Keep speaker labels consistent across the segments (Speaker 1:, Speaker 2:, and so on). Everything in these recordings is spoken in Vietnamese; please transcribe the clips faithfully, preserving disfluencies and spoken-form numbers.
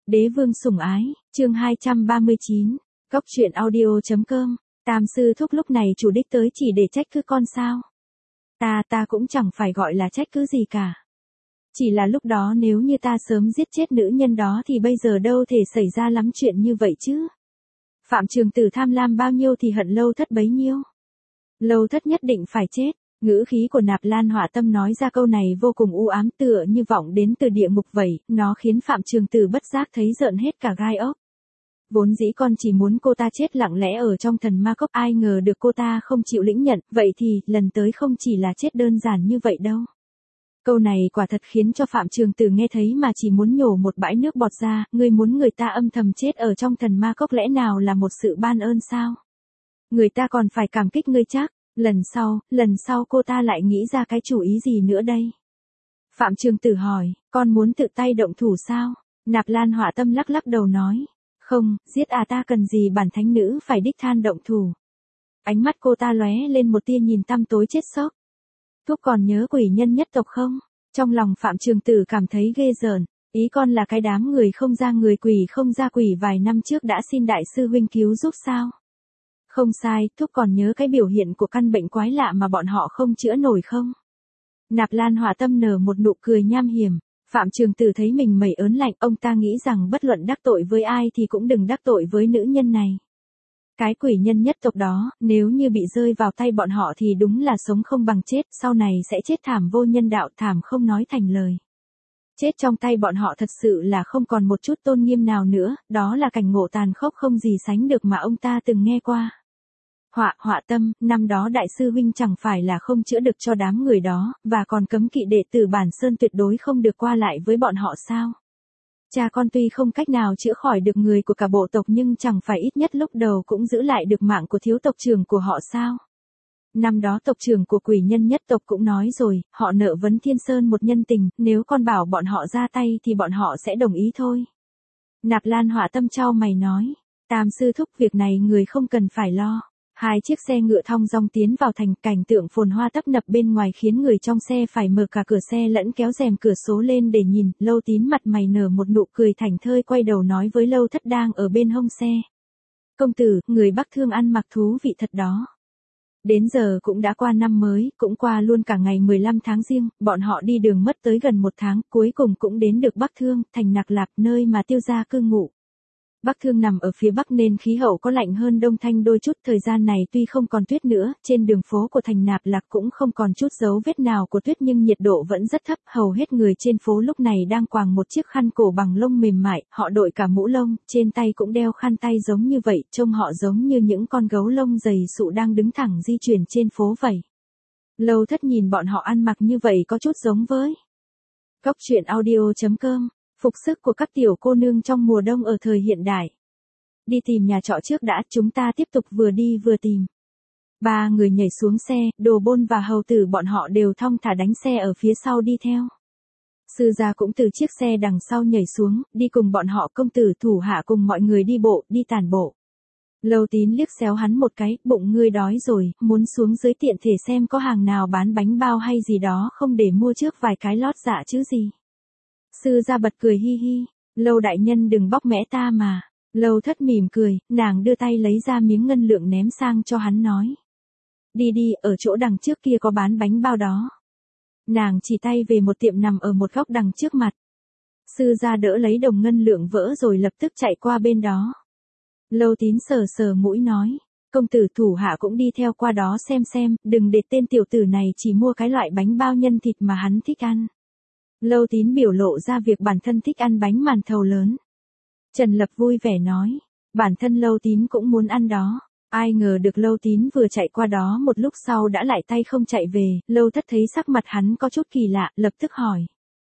Speaker 1: Đế vương sủng ái, chương hai trăm ba mươi chín, Cốc truyện audio.com, Tam sư thúc lúc này chủ đích tới chỉ để trách cứ con sao. Ta ta cũng chẳng phải gọi là trách cứ gì cả. Chỉ là lúc đó nếu như ta sớm giết chết nữ nhân đó thì bây giờ đâu thể xảy ra lắm chuyện như vậy chứ. Phạm Trường Tử tham lam bao nhiêu thì hận Lâu Thất bấy nhiêu. Lâu Thất nhất định phải chết. Ngữ khí của Nạp Lan Họa Tâm nói ra câu này vô cùng u ám tựa như vọng đến từ địa ngục vậy, nó khiến Phạm Trường Tử bất giác thấy rợn hết cả gai ốc. Vốn dĩ con chỉ muốn cô ta chết lặng lẽ ở trong thần ma cốc, ai ngờ được cô ta không chịu lĩnh nhận, vậy thì lần tới không chỉ là chết đơn giản như vậy đâu. Câu này quả thật khiến cho Phạm Trường Tử nghe thấy mà chỉ muốn nhổ một bãi nước bọt ra, ngươi muốn người ta âm thầm chết ở trong thần ma cốc lẽ nào là một sự ban ơn sao? Người ta còn phải cảm kích ngươi chắc. Lần sau, lần sau cô ta lại nghĩ ra cái chủ ý gì nữa đây? Phạm Trường Tử hỏi, con muốn tự tay động thủ sao? Nạp Lan Họa Tâm lắc lắc đầu nói, không, giết à ta cần gì bản thánh nữ phải đích than động thủ. Ánh mắt cô ta lóe lên một tia nhìn tăm tối chết sốc. Thúc còn nhớ quỷ nhân nhất tộc không? Trong lòng Phạm Trường Tử cảm thấy ghê rợn, ý con là cái đám người không ra người quỷ không ra quỷ vài năm trước đã xin đại sư huynh cứu giúp sao? Không sai, thúc còn nhớ cái biểu hiện của căn bệnh quái lạ mà bọn họ không chữa nổi không? Nạp Lan Họa Tâm nở một nụ cười nham hiểm. Phạm Trường Tử thấy mình mẩy ớn lạnh, ông ta nghĩ rằng bất luận đắc tội với ai thì cũng đừng đắc tội với nữ nhân này. Cái quỷ nhân nhất tộc đó, nếu như bị rơi vào tay bọn họ thì đúng là sống không bằng chết, sau này sẽ chết thảm vô nhân đạo, thảm không nói thành lời. Chết trong tay bọn họ thật sự là không còn một chút tôn nghiêm nào nữa, đó là cảnh ngộ tàn khốc không gì sánh được mà ông ta từng nghe qua. Họa, Họa Tâm, năm đó đại sư huynh chẳng phải là không chữa được cho đám người đó, và còn cấm kỵ đệ tử Bản Sơn tuyệt đối không được qua lại với bọn họ sao? Cha con tuy không cách nào chữa khỏi được người của cả bộ tộc nhưng chẳng phải ít nhất lúc đầu cũng giữ lại được mạng của thiếu tộc trưởng của họ sao? Năm đó tộc trưởng của quỷ nhân nhất tộc cũng nói rồi, họ nợ Vấn Thiên Sơn một nhân tình, nếu con bảo bọn họ ra tay thì bọn họ sẽ đồng ý thôi. Nạp Lan Họa Tâm chau mày nói, Tam sư thúc việc này người không cần phải lo. Hai chiếc xe ngựa thong dong tiến vào thành, cảnh tượng phồn hoa tấp nập bên ngoài khiến người trong xe phải mở cả cửa xe lẫn kéo rèm cửa số lên để nhìn. Lâu Tín mặt mày nở một nụ cười thảnh thơi quay đầu nói với Lâu Thất đang ở bên hông xe. Công tử, người Bắc Thương ăn mặc thú vị thật đó. Đến giờ cũng đã qua năm mới, cũng qua luôn cả ngày mười lăm tháng Giêng, bọn họ đi đường mất tới gần một tháng, cuối cùng cũng đến được Bắc Thương, thành Nạc Lạp, nơi mà Tiêu gia cư ngụ. Bắc Thương nằm ở phía bắc nên khí hậu có lạnh hơn Đông Thanh đôi chút, thời gian này tuy không còn tuyết nữa, trên đường phố của thành Nạp Lạc cũng không còn chút dấu vết nào của tuyết nhưng nhiệt độ vẫn rất thấp, hầu hết người trên phố lúc này đang quàng một chiếc khăn cổ bằng lông mềm mại, họ đội cả mũ lông, trên tay cũng đeo khăn tay giống như vậy, trông họ giống như những con gấu lông dày sụ đang đứng thẳng di chuyển trên phố vậy. Lâu Thất nhìn bọn họ ăn mặc như vậy có chút giống với Cốc truyện audio.com. Phục sức của các tiểu cô nương trong mùa đông ở thời hiện đại. Đi tìm nhà trọ trước đã, chúng ta tiếp tục vừa đi vừa tìm. Ba người nhảy xuống xe, Đồ Bôn và hầu tử bọn họ đều thong thả đánh xe ở phía sau đi theo. Sư gia cũng từ chiếc xe đằng sau nhảy xuống, đi cùng bọn họ. Công tử thủ hạ cùng mọi người đi bộ, đi tản bộ. Lâu Tín liếc xéo hắn một cái, bụng ngươi đói rồi, muốn xuống dưới tiện thể xem có hàng nào bán bánh bao hay gì đó không để mua trước vài cái lót dạ chứ gì. Sư gia bật cười hi hi, Lâu đại nhân đừng bóc mẽ ta mà. Lâu Thất mỉm cười, nàng đưa tay lấy ra miếng ngân lượng ném sang cho hắn nói. Đi đi, ở chỗ đằng trước kia có bán bánh bao đó. Nàng chỉ tay về một tiệm nằm ở một góc đằng trước mặt. Sư gia đỡ lấy đồng ngân lượng vỡ rồi lập tức chạy qua bên đó. Lâu Tín sờ sờ mũi nói, công tử thủ hạ cũng đi theo qua đó xem xem, đừng để tên tiểu tử này chỉ mua cái loại bánh bao nhân thịt mà hắn thích ăn. Lâu Tín biểu lộ ra việc bản thân thích ăn bánh màn thầu lớn. Trần Lập vui vẻ nói, bản thân Lâu Tín cũng muốn ăn đó. Ai ngờ được Lâu Tín vừa chạy qua đó một lúc sau đã lại tay không chạy về. Lâu Thất thấy sắc mặt hắn có chút kỳ lạ, lập tức hỏi.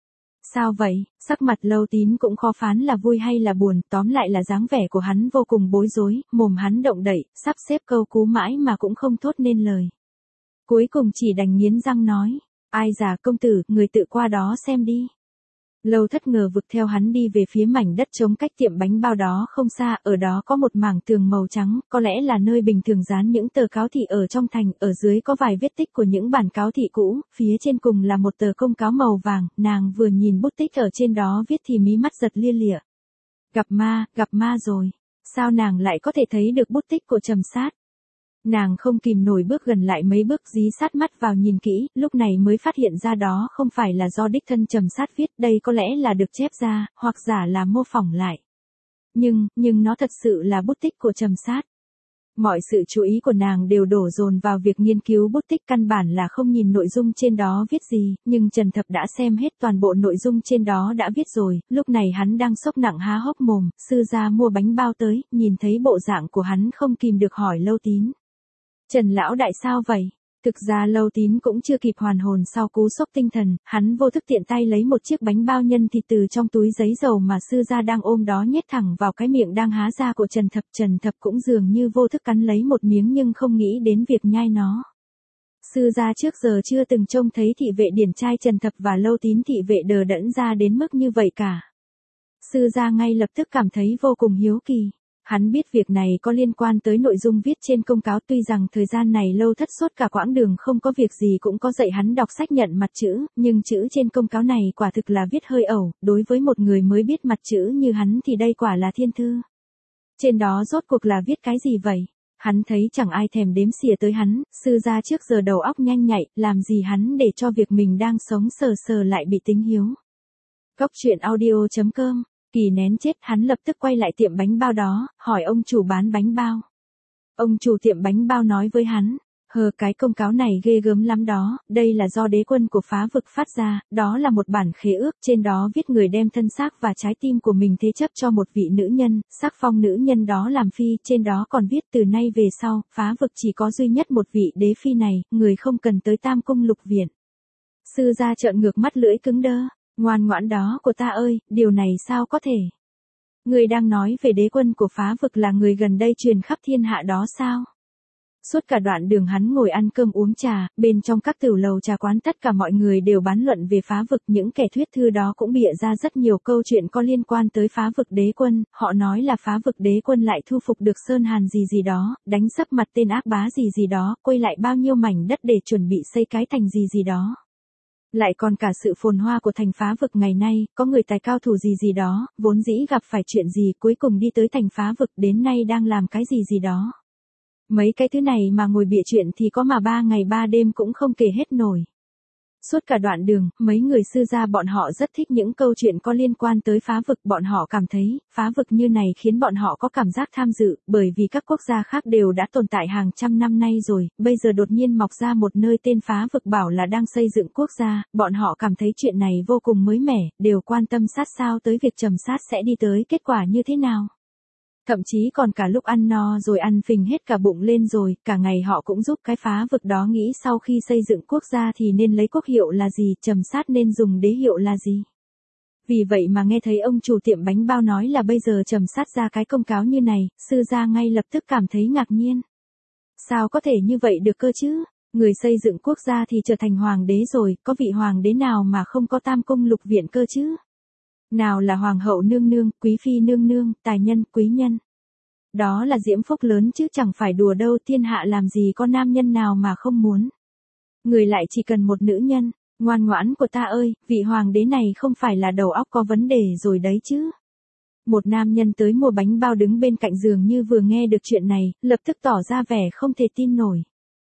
Speaker 1: Sao vậy? Sắc mặt Lâu Tín cũng khó phán là vui hay là buồn, tóm lại là dáng vẻ của hắn vô cùng bối rối, mồm hắn động đậy, sắp xếp câu cú mãi mà cũng không thốt nên lời. Cuối cùng chỉ đành nghiến răng nói. Ai già công tử, người tự qua đó xem đi. Lâu Thất ngờ vực theo hắn đi về phía mảnh đất trống cách tiệm bánh bao đó không xa, ở đó có một mảng tường màu trắng, có lẽ là nơi bình thường dán những tờ cáo thị ở trong thành, ở dưới có vài vết tích của những bản cáo thị cũ, phía trên cùng là một tờ công cáo màu vàng, nàng vừa nhìn bút tích ở trên đó viết thì mí mắt giật lia lịa. Gặp ma, gặp ma rồi. Sao nàng lại có thể thấy được bút tích của Trầm Sát? Nàng không kìm nổi bước gần lại mấy bước dí sát mắt vào nhìn kỹ, lúc này mới phát hiện ra đó không phải là do đích thân Trầm Sát viết, đây có lẽ là được chép ra, hoặc giả là mô phỏng lại. Nhưng, nhưng nó thật sự là bút tích của Trầm Sát. Mọi sự chú ý của nàng đều đổ dồn vào việc nghiên cứu bút tích, căn bản là không nhìn nội dung trên đó viết gì, nhưng Trần Thập đã xem hết toàn bộ nội dung trên đó đã viết rồi, lúc này hắn đang sốc nặng há hốc mồm, sư gia mua bánh bao tới, nhìn thấy bộ dạng của hắn không kìm được hỏi Lâu Tín. Trần lão đại sao vậy? Thực ra Lâu Tín cũng chưa kịp hoàn hồn sau cú sốc tinh thần, hắn vô thức tiện tay lấy một chiếc bánh bao nhân thịt từ trong túi giấy dầu mà sư gia đang ôm đó nhét thẳng vào cái miệng đang há ra của Trần Thập. Trần Thập cũng dường như vô thức cắn lấy một miếng nhưng không nghĩ đến việc nhai nó. Sư gia trước giờ chưa từng trông thấy thị vệ điển trai Trần Thập và Lâu Tín thị vệ đờ đẫn ra đến mức như vậy cả. Sư gia ngay lập tức cảm thấy vô cùng hiếu kỳ. Hắn biết việc này có liên quan tới nội dung viết trên công cáo, tuy rằng thời gian này Lâu Thất suốt cả quãng đường không có việc gì cũng có dạy hắn đọc sách nhận mặt chữ, nhưng chữ trên công cáo này quả thực là viết hơi ẩu, đối với một người mới biết mặt chữ như hắn thì đây quả là thiên thư. Trên đó rốt cuộc là viết cái gì vậy? Hắn thấy chẳng ai thèm đếm xỉa tới hắn, sư gia trước giờ đầu óc nhanh nhạy, làm gì hắn để cho việc mình đang sống sờ sờ lại bị tính hiếu. Cốc truyện audio chấm com. Kỳ nén chết, hắn lập tức quay lại tiệm bánh bao đó, hỏi ông chủ bán bánh bao. Ông chủ tiệm bánh bao nói với hắn, hờ cái công cáo này ghê gớm lắm đó, đây là do đế quân của phá vực phát ra, đó là một bản khế ước, trên đó viết người đem thân xác và trái tim của mình thế chấp cho một vị nữ nhân, sắc phong nữ nhân đó làm phi, trên đó còn viết từ nay về sau, phá vực chỉ có duy nhất một vị đế phi này, người không cần tới Tam Cung Lục Viện. Sư gia trợn ngược mắt, lưỡi cứng đơ. Ngoan ngoãn đó của ta ơi, điều này sao có thể? Người đang nói về đế quân của phá vực là người gần đây truyền khắp thiên hạ đó sao? Suốt cả đoạn đường hắn ngồi ăn cơm uống trà, bên trong các tửu lầu trà quán tất cả mọi người đều bán luận về phá vực, những kẻ thuyết thư đó cũng bịa ra rất nhiều câu chuyện có liên quan tới phá vực đế quân, họ nói là phá vực đế quân lại thu phục được Sơn Hàn gì gì đó, đánh sấp mặt tên ác bá gì gì đó, quay lại bao nhiêu mảnh đất để chuẩn bị xây cái thành gì gì đó. Lại còn cả sự phồn hoa của thành phá vực ngày nay, có người tài cao thủ gì gì đó, vốn dĩ gặp phải chuyện gì cuối cùng đi tới thành phá vực, đến nay đang làm cái gì gì đó. Mấy cái thứ này mà ngồi bịa chuyện thì có mà ba ngày ba đêm cũng không kể hết nổi. Suốt cả đoạn đường, mấy người sư gia bọn họ rất thích những câu chuyện có liên quan tới phá vực, bọn họ cảm thấy, phá vực như này khiến bọn họ có cảm giác tham dự, bởi vì các quốc gia khác đều đã tồn tại hàng trăm năm nay rồi, bây giờ đột nhiên mọc ra một nơi tên phá vực bảo là đang xây dựng quốc gia, bọn họ cảm thấy chuyện này vô cùng mới mẻ, đều quan tâm sát sao tới việc Trầm Sát sẽ đi tới kết quả như thế nào. Thậm chí còn cả lúc ăn no rồi ăn phình hết cả bụng lên rồi, cả ngày họ cũng giúp cái phá vực đó nghĩ sau khi xây dựng quốc gia thì nên lấy quốc hiệu là gì, Trầm Sát nên dùng đế hiệu là gì. Vì vậy mà nghe thấy ông chủ tiệm bánh bao nói là bây giờ Trầm Sát ra cái công cáo như này, sư gia ngay lập tức cảm thấy ngạc nhiên. Sao có thể như vậy được cơ chứ? Người xây dựng quốc gia thì trở thành hoàng đế rồi, có vị hoàng đế nào mà không có Tam Cung Lục Viện cơ chứ? Nào là hoàng hậu nương nương, quý phi nương nương, tài nhân, quý nhân. Đó là diễm phúc lớn chứ chẳng phải đùa đâu, thiên hạ làm gì có nam nhân nào mà không muốn. Người lại chỉ cần một nữ nhân, ngoan ngoãn của ta ơi, vị hoàng đế này không phải là đầu óc có vấn đề rồi đấy chứ. Một nam nhân tới mua bánh bao đứng bên cạnh giường như vừa nghe được chuyện này, lập tức tỏ ra vẻ không thể tin nổi.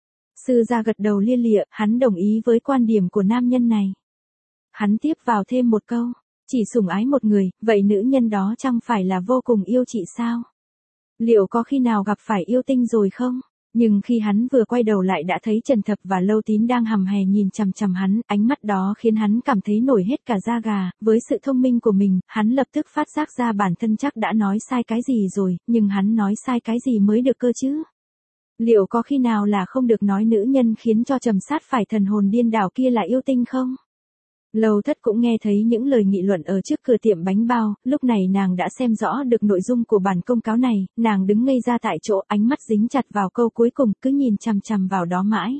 Speaker 1: Sư gia gật đầu lia lịa, hắn đồng ý với quan điểm của nam nhân này. Hắn tiếp vào thêm một câu. Chỉ sủng ái một người, vậy nữ nhân đó chẳng phải là vô cùng yêu chị sao? Liệu có khi nào gặp phải yêu tinh rồi không? Nhưng khi hắn vừa quay đầu lại đã thấy Trần Thập và Lâu Tín đang hầm hè nhìn chằm chằm hắn, ánh mắt đó khiến hắn cảm thấy nổi hết cả da gà, với sự thông minh của mình, hắn lập tức phát giác ra bản thân chắc đã nói sai cái gì rồi, nhưng hắn nói sai cái gì mới được cơ chứ? Liệu có khi nào là không được nói nữ nhân khiến cho Trầm Sát phải thần hồn điên đảo kia là yêu tinh không? Lâu Thất cũng nghe thấy những lời nghị luận ở trước cửa tiệm bánh bao, lúc này nàng đã xem rõ được nội dung của bản công cáo này, nàng đứng ngây ra tại chỗ, ánh mắt dính chặt vào câu cuối cùng, cứ nhìn chằm chằm vào đó mãi.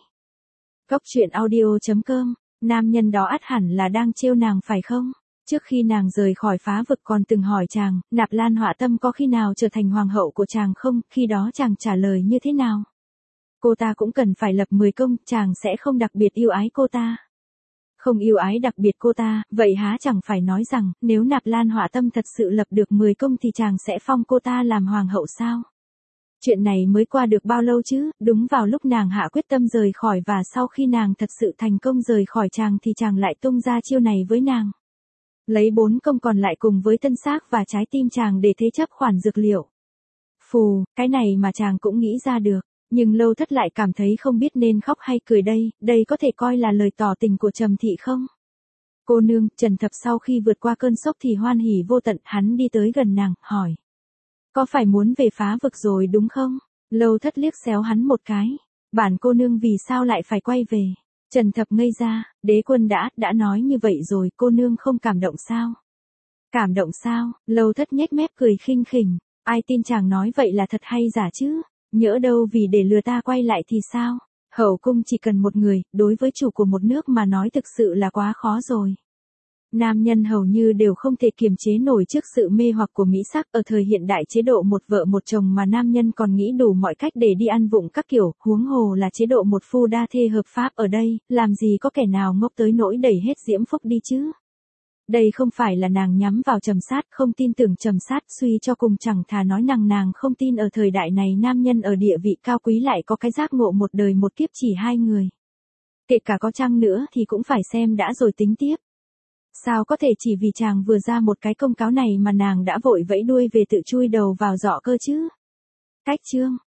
Speaker 1: Cốc truyện audio chấm com, nam nhân đó ắt hẳn là đang trêu nàng phải không? Trước khi nàng rời khỏi phá vực còn từng hỏi chàng, Nạp Lan Họa Tâm có khi nào trở thành hoàng hậu của chàng không, khi đó chàng trả lời như thế nào? Cô ta cũng cần phải lập mười công, chàng sẽ không đặc biệt yêu ái cô ta. không yêu ái đặc biệt cô ta, vậy há chẳng phải nói rằng, nếu Nạp Lan Họa Tâm thật sự lập được mười công thì chàng sẽ phong cô ta làm hoàng hậu sao? Chuyện này mới qua được bao lâu chứ, đúng vào lúc nàng hạ quyết tâm rời khỏi và sau khi nàng thật sự thành công rời khỏi chàng thì chàng lại tung ra chiêu này với nàng. Lấy bốn công còn lại cùng với thân xác và trái tim chàng để thế chấp khoản dược liệu. Phù, cái này mà chàng cũng nghĩ ra được, nhưng Lâu Thất lại cảm thấy không biết nên khóc hay cười đây, đây có thể coi là lời tỏ tình của Trầm Thị không? Cô nương, Trần Thập sau khi vượt qua cơn sốc thì hoan hỉ vô tận, hắn đi tới gần nàng, hỏi. Có phải muốn về phá vực rồi đúng không? Lâu Thất liếc xéo hắn một cái. Bản cô nương vì sao lại phải quay về? Trần Thập ngây ra, đế quân đã, đã nói như vậy rồi, cô nương không cảm động sao? Cảm động sao? Lâu Thất nhếch mép cười khinh khỉnh. Ai tin chàng nói vậy là thật hay giả chứ? Nhỡ đâu vì để lừa ta quay lại thì sao? Hậu cung chỉ cần một người, đối với chủ của một nước mà nói thực sự là quá khó rồi. Nam nhân hầu như đều không thể kiềm chế nổi trước sự mê hoặc của mỹ sắc, ở thời hiện đại chế độ một vợ một chồng mà nam nhân còn nghĩ đủ mọi cách để đi ăn vụng các kiểu, huống hồ là chế độ một phu đa thê hợp pháp ở đây, làm gì có kẻ nào ngốc tới nỗi đẩy hết diễm phúc đi chứ. Đây không phải là nàng nhắm vào Trầm Sát, không tin tưởng Trầm Sát, suy cho cùng chẳng thà nói nàng nàng không tin ở thời đại này nam nhân ở địa vị cao quý lại có cái giác ngộ một đời một kiếp chỉ hai người. Kể cả có chăng nữa thì cũng phải xem đã rồi tính tiếp. Sao có thể chỉ vì chàng vừa ra một cái công cáo này mà nàng đã vội vẫy đuôi về tự chui đầu vào giỏ cơ chứ? Cách chương